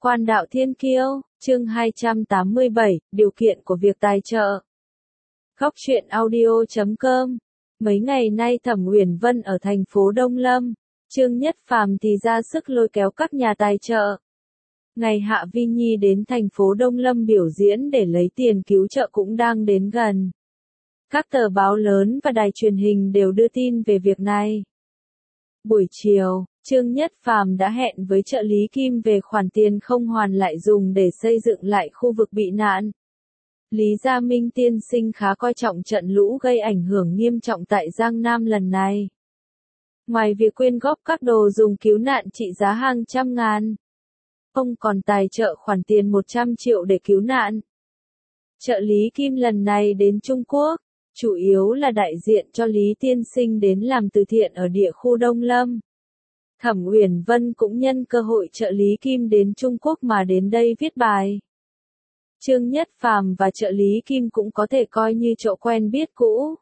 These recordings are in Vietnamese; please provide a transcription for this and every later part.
Quan đạo thiên kiêu, chương 287, điều kiện của việc tài trợ. Góc truyện audio.com. Mấy ngày nay Thẩm Uyển Vân ở thành phố Đông Lâm, Trương Nhất Phàm thì ra sức lôi kéo các nhà tài trợ. Ngày Hạ Vi Nhi đến thành phố Đông Lâm biểu diễn để lấy tiền cứu trợ cũng đang đến gần. Các tờ báo lớn và đài truyền hình đều đưa tin về việc này. Buổi chiều, Trương Nhất Phàm đã hẹn với trợ lý Kim về khoản tiền không hoàn lại dùng để xây dựng lại khu vực bị nạn. Lý Gia Minh tiên sinh khá coi trọng trận lũ gây ảnh hưởng nghiêm trọng tại Giang Nam lần này. Ngoài việc quyên góp các đồ dùng cứu nạn trị giá hàng trăm ngàn, ông còn tài trợ khoản tiền 100 triệu để cứu nạn. Trợ lý Kim lần này đến Trung Quốc, chủ yếu là đại diện cho Lý tiên sinh đến làm từ thiện ở địa khu Đông Lâm. Thẩm Uyển Vân cũng nhân cơ hội trợ lý Kim đến Trung Quốc mà đến đây viết bài. Trương Nhất Phàm và trợ lý Kim cũng có thể coi như chỗ quen biết cũ.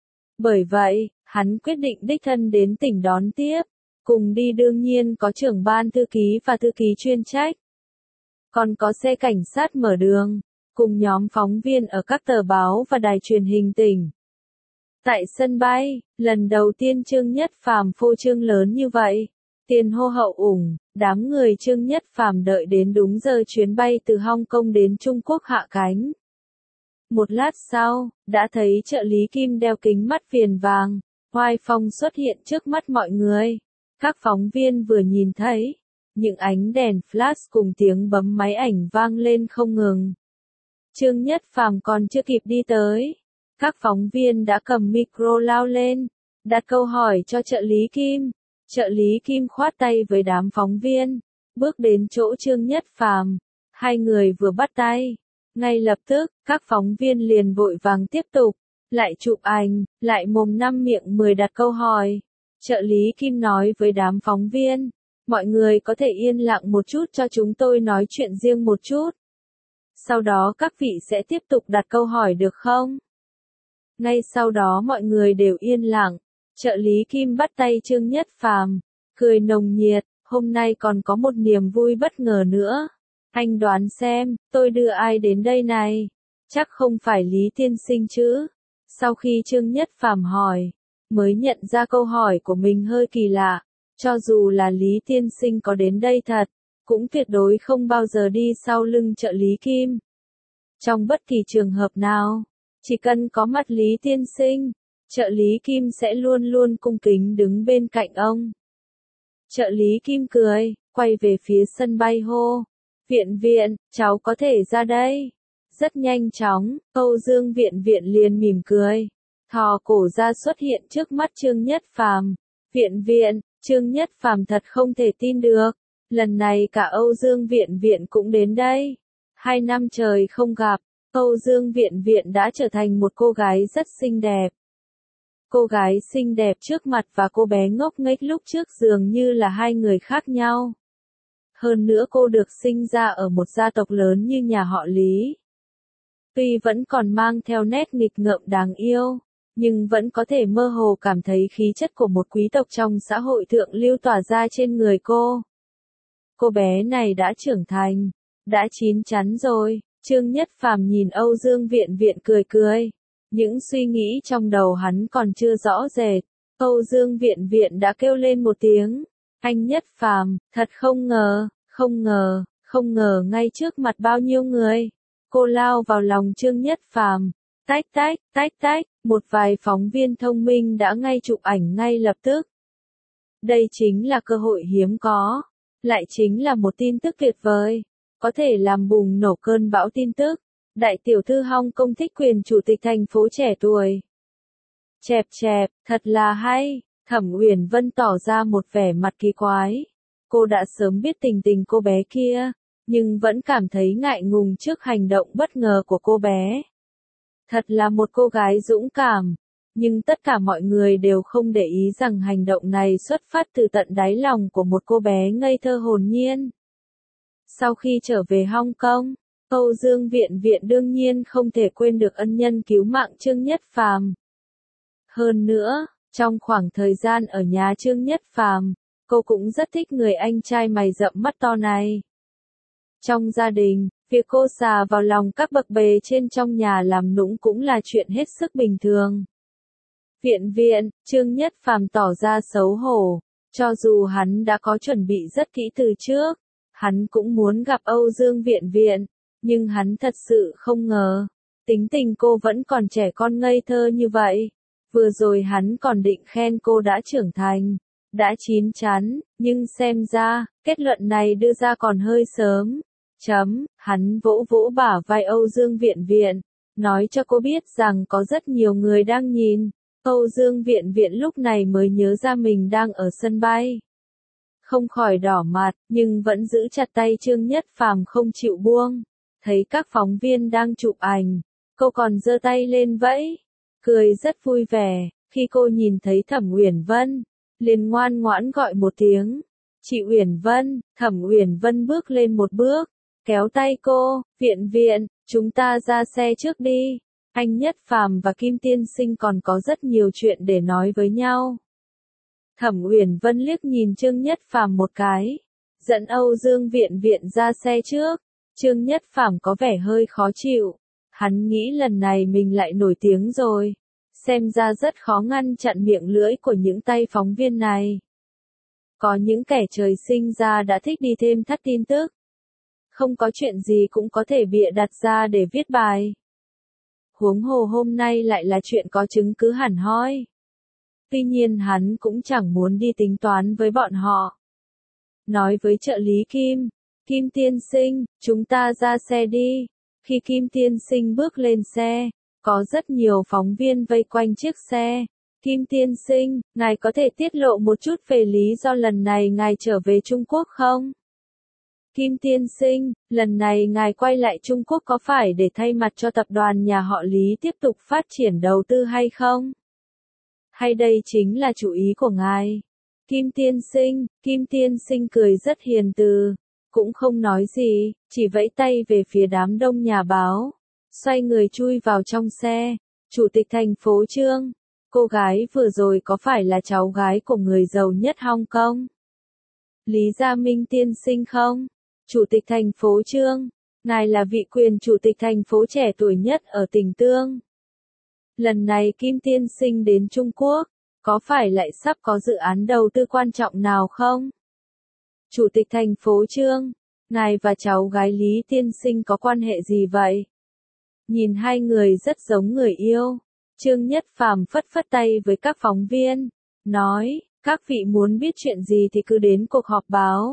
Bởi vậy, hắn quyết định đích thân đến tỉnh đón tiếp. Cùng đi đương nhiên có trưởng ban thư ký và thư ký chuyên trách. Còn có xe cảnh sát mở đường, cùng nhóm phóng viên ở các tờ báo và đài truyền hình tỉnh. Tại sân bay, lần đầu tiên Trương Nhất Phàm phô trương lớn như vậy. Tiền hô hậu ủng, đám người Trương Nhất Phàm đợi đến đúng giờ chuyến bay từ Hong Kong đến Trung Quốc hạ cánh. Một lát sau, đã thấy trợ lý Kim đeo kính mắt viền vàng, oai phong xuất hiện trước mắt mọi người. Các phóng viên vừa nhìn thấy, những ánh đèn flash cùng tiếng bấm máy ảnh vang lên không ngừng. Trương Nhất Phàm còn chưa kịp đi tới, các phóng viên đã cầm micro lao lên, đặt câu hỏi cho trợ lý Kim. Trợ lý Kim khoát tay với đám phóng viên, bước đến chỗ Trương Nhất Phàm, hai người vừa bắt tay. Ngay lập tức, các phóng viên liền vội vàng tiếp tục, lại chụp ảnh, lại mồm năm miệng 10 đặt câu hỏi. Trợ lý Kim nói với đám phóng viên, mọi người có thể yên lặng một chút cho chúng tôi nói chuyện riêng một chút. Sau đó các vị sẽ tiếp tục đặt câu hỏi được không? Ngay sau đó mọi người đều yên lặng. Trợ lý Kim bắt tay Trương Nhất Phàm, cười nồng nhiệt, hôm nay còn có một niềm vui bất ngờ nữa. Anh đoán xem, tôi đưa ai đến đây này? Chắc không phải Lý tiên sinh chứ? Sau khi Trương Nhất Phàm hỏi, mới nhận ra câu hỏi của mình hơi kỳ lạ. Cho dù là Lý tiên sinh có đến đây thật, cũng tuyệt đối không bao giờ đi sau lưng trợ lý Kim. Trong bất kỳ trường hợp nào, chỉ cần có mặt Lý tiên sinh, trợ lý Kim sẽ luôn luôn cung kính đứng bên cạnh ông. Trợ lý Kim cười, quay về phía sân bay hô. Viện, cháu có thể ra đây. Rất nhanh chóng, Âu Dương Viện liền mỉm cười. Thò cổ ra xuất hiện trước mắt Trương Nhất Phàm. Viện, Trương Nhất Phàm thật không thể tin được. Lần này cả Âu Dương Viện cũng đến đây. 2 năm trời không gặp, Âu Dương Viện đã trở thành một cô gái rất xinh đẹp. Cô gái xinh đẹp trước mặt và cô bé ngốc nghếch lúc trước dường như là hai người khác nhau. Hơn nữa cô được sinh ra ở một gia tộc lớn như nhà họ Lý. Tuy vẫn còn mang theo nét nghịch ngợm đáng yêu, nhưng vẫn có thể mơ hồ cảm thấy khí chất của một quý tộc trong xã hội thượng lưu tỏa ra trên người cô. Cô bé này đã trưởng thành, đã chín chắn rồi. Trương Nhất Phàm nhìn Âu Dương Viện cười cười. Những suy nghĩ trong đầu hắn còn chưa rõ rệt. Âu Dương Viện đã kêu lên một tiếng. Anh Nhất Phàm, thật không ngờ ngay trước mặt bao nhiêu người. Cô lao vào lòng Trương Nhất Phàm. Tách, một vài phóng viên thông minh đã ngay chụp ảnh ngay lập tức. Đây chính là cơ hội hiếm có. Lại chính là một tin tức tuyệt vời. Có thể làm bùng nổ cơn bão tin tức. Đại tiểu thư Hong Kong thích quyền chủ tịch thành phố trẻ tuổi. Chẹp, thật là hay. Thẩm Uyển Vân tỏ ra một vẻ mặt kỳ quái. Cô đã sớm biết tình cô bé kia, nhưng vẫn cảm thấy ngại ngùng trước hành động bất ngờ của cô bé. Thật là một cô gái dũng cảm, nhưng tất cả mọi người đều không để ý rằng hành động này xuất phát từ tận đáy lòng của một cô bé ngây thơ hồn nhiên. Sau khi trở về Hong Kong, Âu Dương Viện đương nhiên không thể quên được ân nhân cứu mạng Trương Nhất Phàm. Hơn nữa, trong khoảng thời gian ở nhà Trương Nhất Phàm, cô cũng rất thích người anh trai mày rậm mắt to này. Trong gia đình, việc cô xà vào lòng các bậc bề trên trong nhà làm nũng cũng là chuyện hết sức bình thường. Viện viện, Trương Nhất Phàm tỏ ra xấu hổ, cho dù hắn đã có chuẩn bị rất kỹ từ trước, hắn cũng muốn gặp Âu Dương Viện viện, nhưng hắn thật sự không ngờ, tính tình cô vẫn còn trẻ con ngây thơ như vậy. Vừa rồi hắn còn định khen cô đã trưởng thành, đã chín chắn, nhưng xem ra, kết luận này đưa ra còn hơi sớm. Hắn vỗ vỗ bả vai Âu Dương Viện viện, nói cho cô biết rằng có rất nhiều người đang nhìn. Âu Dương Viện viện lúc này mới nhớ ra mình đang ở sân bay. Không khỏi đỏ mặt, nhưng vẫn giữ chặt tay Trương Nhất Phàm không chịu buông. Thấy các phóng viên đang chụp ảnh, cô còn giơ tay lên vẫy, cười rất vui vẻ. Khi cô nhìn thấy Thẩm Uyển Vân, liền ngoan ngoãn gọi một tiếng. Chị Uyển Vân. Thẩm Uyển Vân bước lên một bước, kéo tay cô, viện viện, chúng ta ra xe trước đi. Anh Nhất Phàm và Kim Tiên Sinh còn có rất nhiều chuyện để nói với nhau. Thẩm Uyển Vân liếc nhìn Trương Nhất Phàm một cái, dẫn Âu Dương Viện viện ra xe trước. Trương Nhất Phàm có vẻ hơi khó chịu, hắn nghĩ lần này mình lại nổi tiếng rồi, xem ra rất khó ngăn chặn miệng lưỡi của những tay phóng viên này. Có những kẻ trời sinh ra đã thích đi thêm thắt tin tức, không có chuyện gì cũng có thể bịa đặt ra để viết bài. Huống hồ hôm nay lại là chuyện có chứng cứ hẳn hoi. Tuy nhiên hắn cũng chẳng muốn đi tính toán với bọn họ. Nói với trợ lý Kim, Kim tiên sinh, chúng ta ra xe đi. Khi Kim tiên sinh bước lên xe, có rất nhiều phóng viên vây quanh chiếc xe. Kim tiên sinh, ngài có thể tiết lộ một chút về lý do lần này ngài trở về Trung Quốc không? Kim tiên sinh, lần này ngài quay lại Trung Quốc có phải để thay mặt cho tập đoàn nhà họ Lý tiếp tục phát triển đầu tư hay không? Hay đây chính là chủ ý của ngài? Kim tiên sinh cười rất hiền từ, cũng không nói gì, chỉ vẫy tay về phía đám đông nhà báo, xoay người chui vào trong xe. Chủ tịch thành phố Trương, cô gái vừa rồi có phải là cháu gái của người giàu nhất Hong Kong? Lý Gia Minh tiên sinh không? Chủ tịch thành phố Trương, ngài là vị quyền chủ tịch thành phố trẻ tuổi nhất ở tỉnh Tương. Lần này Kim tiên sinh đến Trung Quốc, có phải lại sắp có dự án đầu tư quan trọng nào không? Chủ tịch thành phố Trương, ngài và cháu gái Lý tiên sinh có quan hệ gì vậy? Nhìn hai người rất giống người yêu, Trương Nhất Phàm phất phất tay với các phóng viên, nói, các vị muốn biết chuyện gì thì cứ đến cuộc họp báo.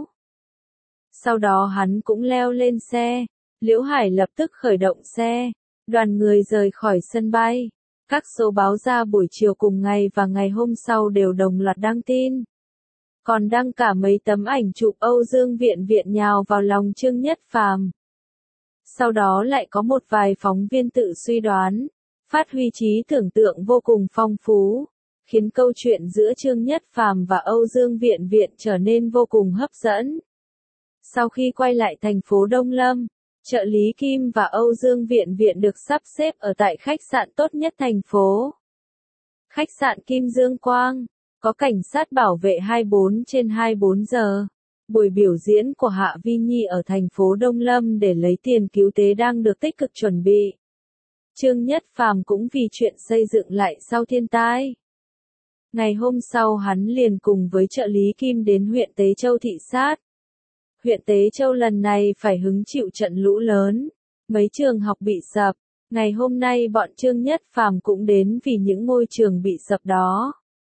Sau đó hắn cũng leo lên xe, Liễu Hải lập tức khởi động xe, đoàn người rời khỏi sân bay. Các số báo ra buổi chiều cùng ngày và ngày hôm sau đều đồng loạt đăng tin. Còn đăng cả mấy tấm ảnh chụp Âu Dương Viện viện nhào vào lòng Trương Nhất Phàm. Sau đó lại có một vài phóng viên tự suy đoán, phát huy trí tưởng tượng vô cùng phong phú, khiến câu chuyện giữa Trương Nhất Phàm và Âu Dương Viện viện trở nên vô cùng hấp dẫn. Sau khi quay lại thành phố Đông Lâm, trợ lý Kim và Âu Dương Viện viện được sắp xếp ở tại khách sạn tốt nhất thành phố. Khách sạn Kim Dương Quang, có cảnh sát bảo vệ 24/24 giờ. Buổi biểu diễn của Hạ Vi Nhi ở thành phố Đông Lâm để lấy tiền cứu tế đang được tích cực chuẩn bị. Trương Nhất Phàm cũng vì chuyện xây dựng lại sau thiên tai. Ngày hôm sau hắn liền cùng với trợ lý Kim đến huyện Tế Châu thị sát. Huyện Tế Châu lần này phải hứng chịu trận lũ lớn, mấy trường học bị sập. Ngày hôm nay bọn Trương Nhất Phàm cũng đến vì những ngôi trường bị sập đó.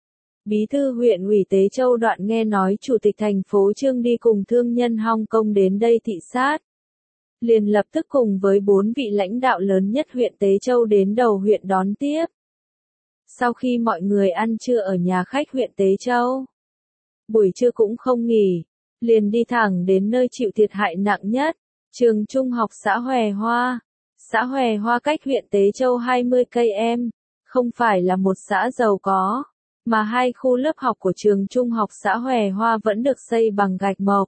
Bí thư huyện ủy Tế Châu Đoạn nghe nói chủ tịch thành phố Trương đi cùng thương nhân Hong Kong đến đây thị sát. Liền lập tức cùng với 4 vị lãnh đạo lớn nhất huyện Tế Châu đến đầu huyện đón tiếp. Sau khi mọi người ăn trưa ở nhà khách huyện Tế Châu, buổi trưa cũng không nghỉ, liền đi thẳng đến nơi chịu thiệt hại nặng nhất, trường trung học xã Hòe Hoa. Xã Hòe Hoa cách huyện Tế Châu 20 km, không phải là một xã giàu có, mà hai khu lớp học của trường trung học xã Hòe Hoa vẫn được xây bằng gạch mộc.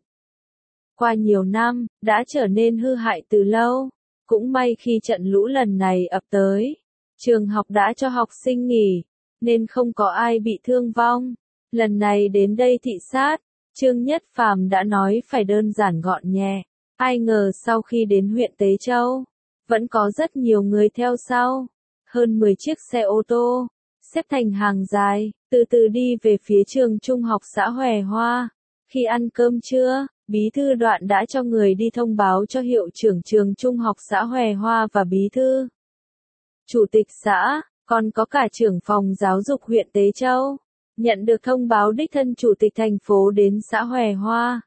Qua nhiều năm, đã trở nên hư hại từ lâu, cũng may khi trận lũ lần này ập tới, trường học đã cho học sinh nghỉ, nên không có ai bị thương vong. Lần này đến đây thị sát, Trương Nhất Phàm đã nói phải đơn giản gọn nhẹ, Ai ngờ sau khi đến huyện Tế Châu, vẫn có rất nhiều người theo sau. Hơn 10 chiếc xe ô tô, xếp thành hàng dài, từ từ đi về phía trường trung học xã Hòe Hoa. Khi ăn cơm trưa, bí thư Đoạn đã cho người đi thông báo cho hiệu trưởng trường trung học xã Hòe Hoa và bí thư chủ tịch xã, còn có cả trưởng phòng giáo dục huyện Tế Châu. Nhận được thông báo đích thân chủ tịch thành phố đến xã Hòe Hoa.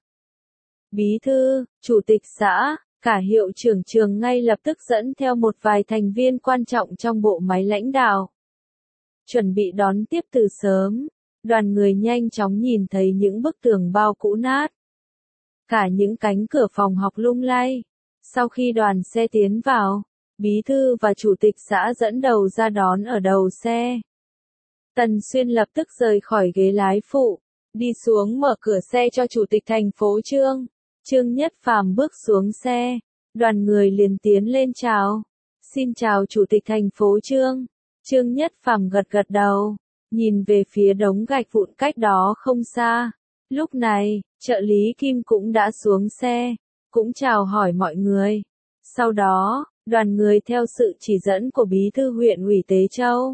Bí thư, chủ tịch xã, cả hiệu trưởng trường ngay lập tức dẫn theo một vài thành viên quan trọng trong bộ máy lãnh đạo. Chuẩn bị đón tiếp từ sớm, đoàn người nhanh chóng nhìn thấy những bức tường bao cũ nát. Cả những cánh cửa phòng học lung lay. Sau khi đoàn xe tiến vào, bí thư và chủ tịch xã dẫn đầu ra đón ở đầu xe. Tần Xuyên lập tức rời khỏi ghế lái phụ, đi xuống mở cửa xe cho chủ tịch thành phố Trương. Trương Nhất Phàm bước xuống xe, đoàn người liền tiến lên chào. Xin chào chủ tịch thành phố Trương. Trương Nhất Phàm gật gật đầu, nhìn về phía đống gạch vụn cách đó không xa. Lúc này, trợ lý Kim cũng đã xuống xe, cũng chào hỏi mọi người. Sau đó, đoàn người theo sự chỉ dẫn của bí thư huyện ủy Tế Châu.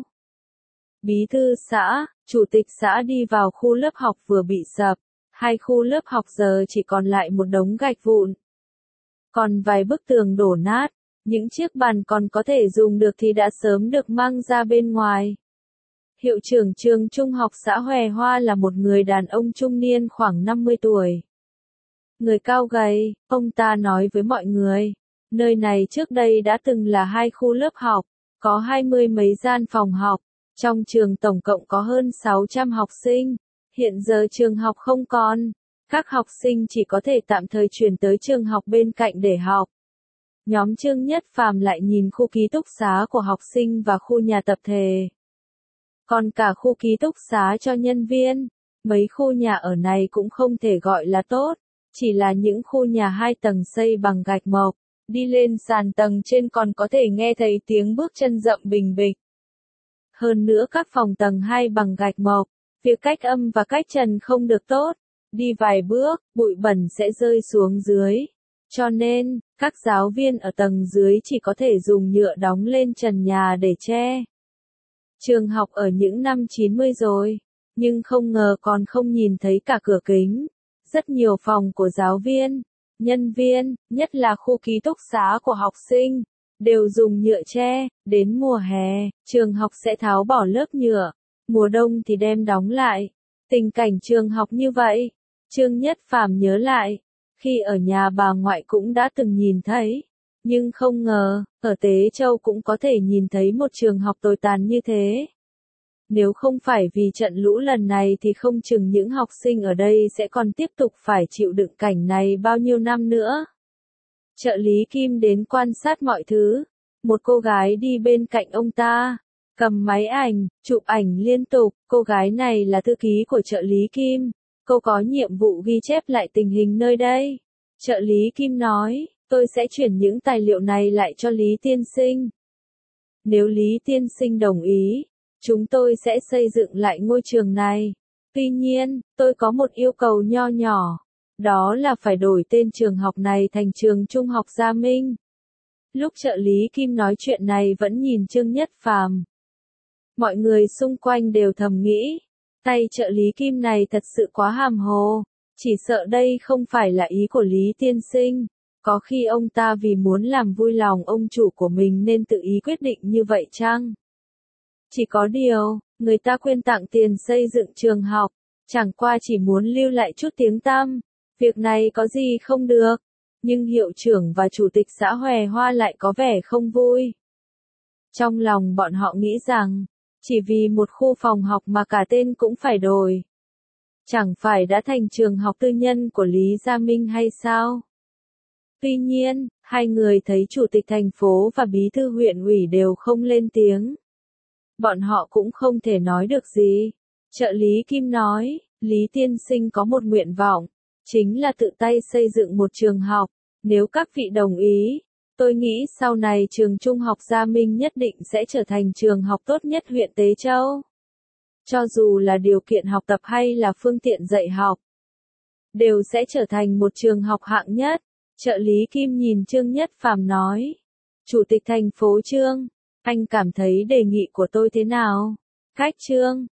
Bí thư xã, chủ tịch xã đi vào khu lớp học vừa bị sập. Hai khu lớp học giờ chỉ còn lại một đống gạch vụn. Còn vài bức tường đổ nát, những chiếc bàn còn có thể dùng được thì đã sớm được mang ra bên ngoài. Hiệu trưởng trường trung học xã Hòe Hoa là một người đàn ông trung niên khoảng 50 tuổi. Người cao gầy, ông ta nói với mọi người, nơi này trước đây đã từng là hai khu lớp học, có 20 mấy gian phòng học, trong trường tổng cộng có hơn 600 học sinh. Hiện giờ trường học không còn, các học sinh chỉ có thể tạm thời chuyển tới trường học bên cạnh để học. Nhóm Trương Nhất Phàm lại nhìn khu ký túc xá của học sinh và khu nhà tập thể. Còn cả khu ký túc xá cho nhân viên, mấy khu nhà ở này cũng không thể gọi là tốt, chỉ là những khu nhà 2 tầng xây bằng gạch mộc, đi lên sàn tầng trên còn có thể nghe thấy tiếng bước chân rậm bình bịch. Hơn nữa các phòng tầng 2 bằng gạch mộc, việc cách âm và cách trần không được tốt, đi vài bước, bụi bẩn sẽ rơi xuống dưới. Cho nên, các giáo viên ở tầng dưới chỉ có thể dùng nhựa đóng lên trần nhà để che. Trường học ở những năm 90 rồi, nhưng không ngờ còn không nhìn thấy cả cửa kính. Rất nhiều phòng của giáo viên, nhân viên, nhất là khu ký túc xá của học sinh, đều dùng nhựa che. Đến mùa hè, trường học sẽ tháo bỏ lớp nhựa. Mùa đông thì đem đóng lại. Tình cảnh trường học như vậy, Trương Nhất Phàm nhớ lại, khi ở nhà bà ngoại cũng đã từng nhìn thấy, nhưng không ngờ, ở Tế Châu cũng có thể nhìn thấy một trường học tồi tàn như thế. Nếu không phải vì trận lũ lần này thì không chừng những học sinh ở đây sẽ còn tiếp tục phải chịu đựng cảnh này bao nhiêu năm nữa. Trợ lý Kim đến quan sát mọi thứ, một cô gái đi bên cạnh ông ta. Cầm máy ảnh, chụp ảnh liên tục, cô gái này là thư ký của trợ lý Kim. Cô có nhiệm vụ ghi chép lại tình hình nơi đây. Trợ lý Kim nói, tôi sẽ chuyển những tài liệu này lại cho Lý Tiên Sinh. Nếu Lý Tiên Sinh đồng ý, chúng tôi sẽ xây dựng lại ngôi trường này. Tuy nhiên, tôi có một yêu cầu nho nhỏ. Đó là phải đổi tên trường học này thành trường Trung học Gia Minh. Lúc trợ lý Kim nói chuyện này vẫn nhìn Trương Nhất Phàm. Mọi người xung quanh đều thầm nghĩ, tay trợ lý Kim này thật sự quá hàm hồ, chỉ sợ đây không phải là ý của Lý Tiên Sinh, có khi ông ta vì muốn làm vui lòng ông chủ của mình nên tự ý quyết định như vậy chăng? Chỉ có điều, người ta quyên tặng tiền xây dựng trường học, chẳng qua chỉ muốn lưu lại chút tiếng tăm, việc này có gì không được, nhưng hiệu trưởng và chủ tịch xã Hòe Hoa lại có vẻ không vui. Trong lòng bọn họ nghĩ rằng, chỉ vì một khu phòng học mà cả tên cũng phải đổi. Chẳng phải đã thành trường học tư nhân của Lý Gia Minh hay sao? Tuy nhiên, hai người thấy chủ tịch thành phố và bí thư huyện ủy đều không lên tiếng. Bọn họ cũng không thể nói được gì. Trợ lý Kim nói, Lý Tiên Sinh có một nguyện vọng, chính là tự tay xây dựng một trường học. Nếu các vị đồng ý, tôi nghĩ sau này trường Trung học Gia Minh nhất định sẽ trở thành trường học tốt nhất huyện Tế Châu. Cho dù là điều kiện học tập hay là phương tiện dạy học, đều sẽ trở thành một trường học hạng nhất. Trợ lý Kim nhìn Trương Nhất Phàm nói. Chủ tịch thành phố Trương, anh cảm thấy đề nghị của tôi thế nào? Khách Trương,